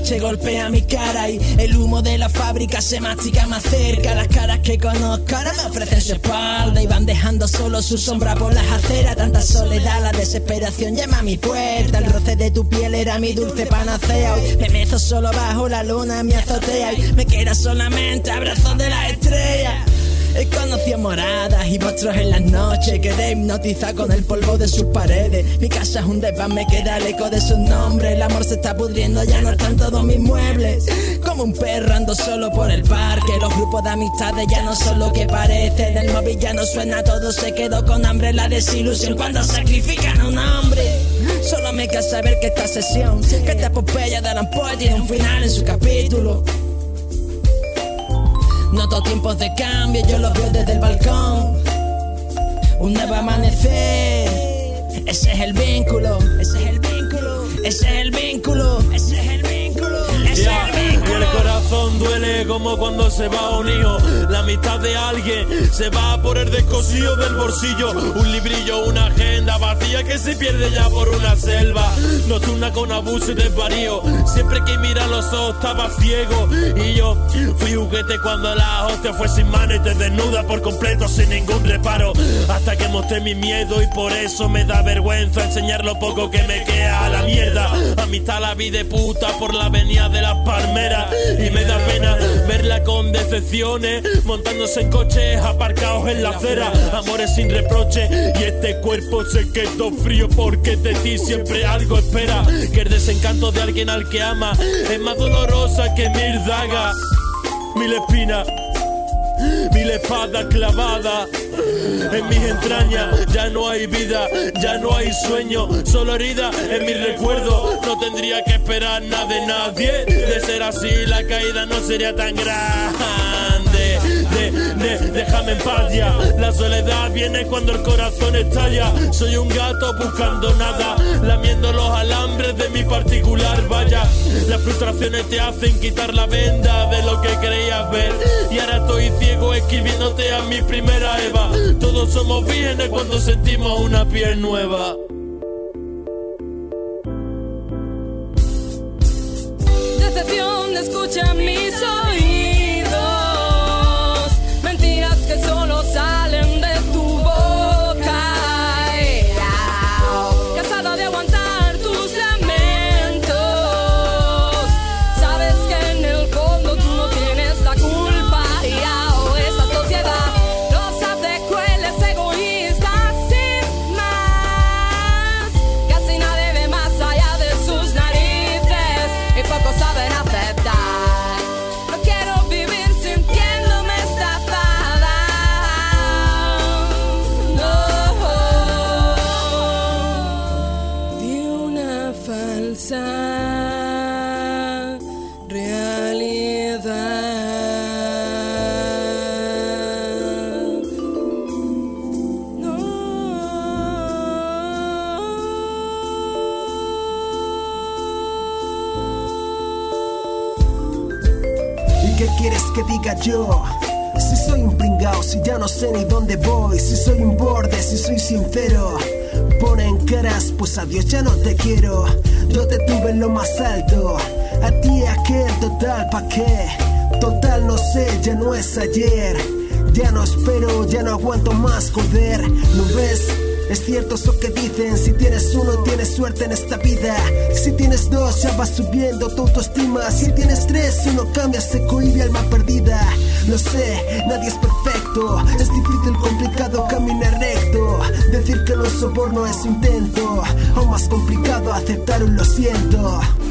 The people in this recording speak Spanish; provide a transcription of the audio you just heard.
noche golpea mi cara y el humo de la fábrica se mastica más cerca. Las caras que conozco ahora me ofrecen su espalda y van dejando solo su sombra por las aceras. Tanta soledad, la desesperación llama a mi puerta. El roce de tu piel era mi dulce panacea. Hoy me mezo solo bajo la luna en mi azotea y me queda solamente abrazos de las estrellas. He conocido moradas y monstruos en las noches. Quedé hipnotizado con el polvo de sus paredes. Mi casa es un desván, me queda el eco de sus nombres. El amor se está pudriendo, ya no están todos mis muebles. Como un perro ando solo por el parque. Los grupos de amistades ya no son lo que parecen. El móvil ya no suena, todo se quedó con hambre. La desilusión cuando sacrifican a un hombre. Solo me queda saber que esta sesión, que esta epopeya de Allan Poe tiene un final en su capítulo. Noto tiempos de cambio, yo los veo desde el balcón. Un nuevo amanecer, ese es el vínculo, ese es el vínculo, ese es el vínculo, ese es el vínculo, ese es el vínculo. Y el corazón duele como cuando se va un hijo. La mitad de alguien se va por el descosido del bolsillo. Un librillo, una agenda vacía que se pierde ya por una selva nocturna con abuso y desvarío. Siempre que mira los ojos estaba ciego. Y yo fui juguete cuando la hostia fue sin mano y te desnuda por completo sin ningún reparo. Hasta que mostré mi miedo y por eso me da vergüenza enseñar lo poco que me queda a la mierda. Amistad la vi de puta por la avenida de las palmeras. Y me da pena verla con decepciones, montándose en coches aparcados en la acera. Amores sin reproche y este cuerpo se quedó frío porque de ti siempre algo espera. Que el desencanto de alguien al que ama es más dolorosa que 1000 dagas, 1000 espinas, 1000 espadas clavadas en mis entrañas. Ya no hay vida, ya no hay sueño, solo herida en mi recuerdo. No tendría que esperar nada de nadie. De ser así la caída no sería tan grande. Déjame en paz ya. La soledad viene cuando el corazón estalla. Soy un gato buscando nada, lamiendo los alambres de mi particular valla. Las frustraciones te hacen quitar la venda de lo que creías ver. Y ahora estoy ciego escribiéndote a mi primera Eva. Todos somos vírgenes cuando sentimos una piel nueva. Decepción, escucha mis oídos. Mentiras que solo salen de tu boca. Cansada de aguantar tus lamentos. Sabes que en el fondo tú no tienes la culpa. Esa sociedad los hace crueles, egoístas sin más. Casi nadie ve más allá de sus narices y pocos saben aceptar. No quiero vivir sintiéndome estafada. No. De una falsa realidad. No. ¿Y qué quieres que diga yo? Si soy un pringao, si ya no sé ni dónde voy. Si soy un borde, si soy sincero. Ponen caras, pues adiós, ya no te quiero. Yo te tuve en lo más alto, a ti aquel, total, ¿pa' qué? Total, no sé, ya no es ayer. Ya no espero, ya no aguanto más, joder. ¿No ves? Es cierto eso que dicen, si tienes uno tienes suerte en esta vida. Si tienes dos ya vas subiendo tu autoestima. Si tienes tres uno cambia, se cohibe alma perdida. Lo sé, nadie es perfecto, es difícil, complicado caminar recto. Decir que no es soborno es intento, aún más complicado aceptar un lo siento.